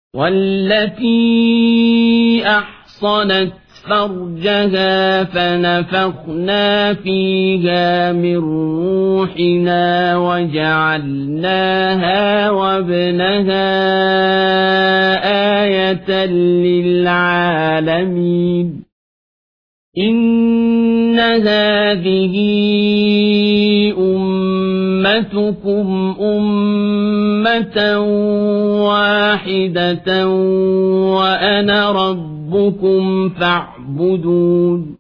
والتي أحصنت فرجها فنفخنا فيها من روحنا وجعلناها وابنها آية للعالمين إن هذه أمتكم أمة واحدة وأنا ربكم فاعبدون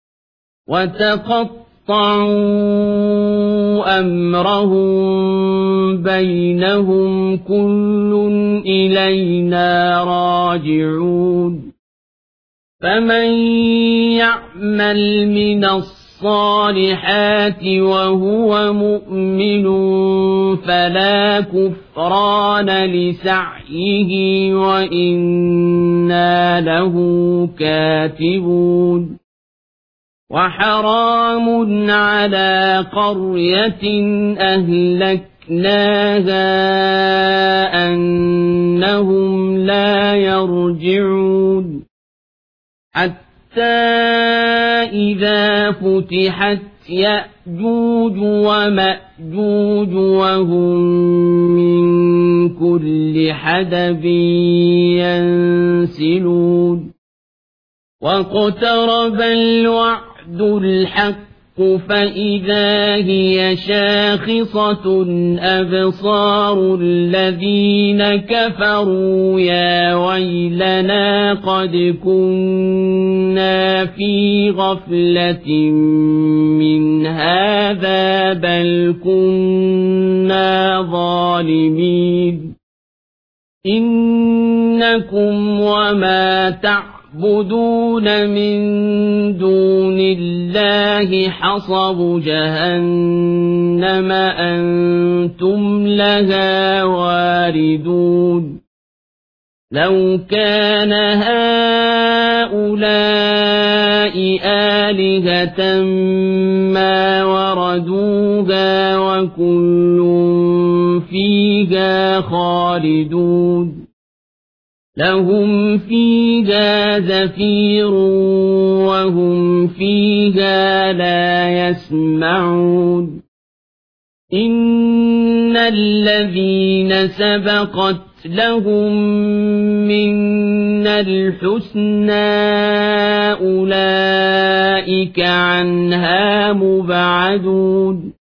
وتقطعوا أمرهم بينهم كل إلينا راجعون فمن يعمل من الصالحات وهو مؤمن فلا كفران لسعيه وإنا له كاتبون وحرام على قرية أهلكناها أنهم لا يرجعون حتى إذا فتحت يأجوج ومأجوج وهم من كل حدب ينسلون واقترب الوعد الحق فإذا هي شاخصة أبصار الذين كفروا يا ويلنا قد كنا في غفلة من هذا بل كنا ظالمين إنكم وما تعبدون من دون الله حصب جهنم أنتم لها واردون لو كان هؤلاء آلهة ما وردوها وكل فيها خالدون لهم فيها زفير وهم فيها لا يسمعون إن الذين سبقت لهم منا الحسنى أولئك عنها مبعدون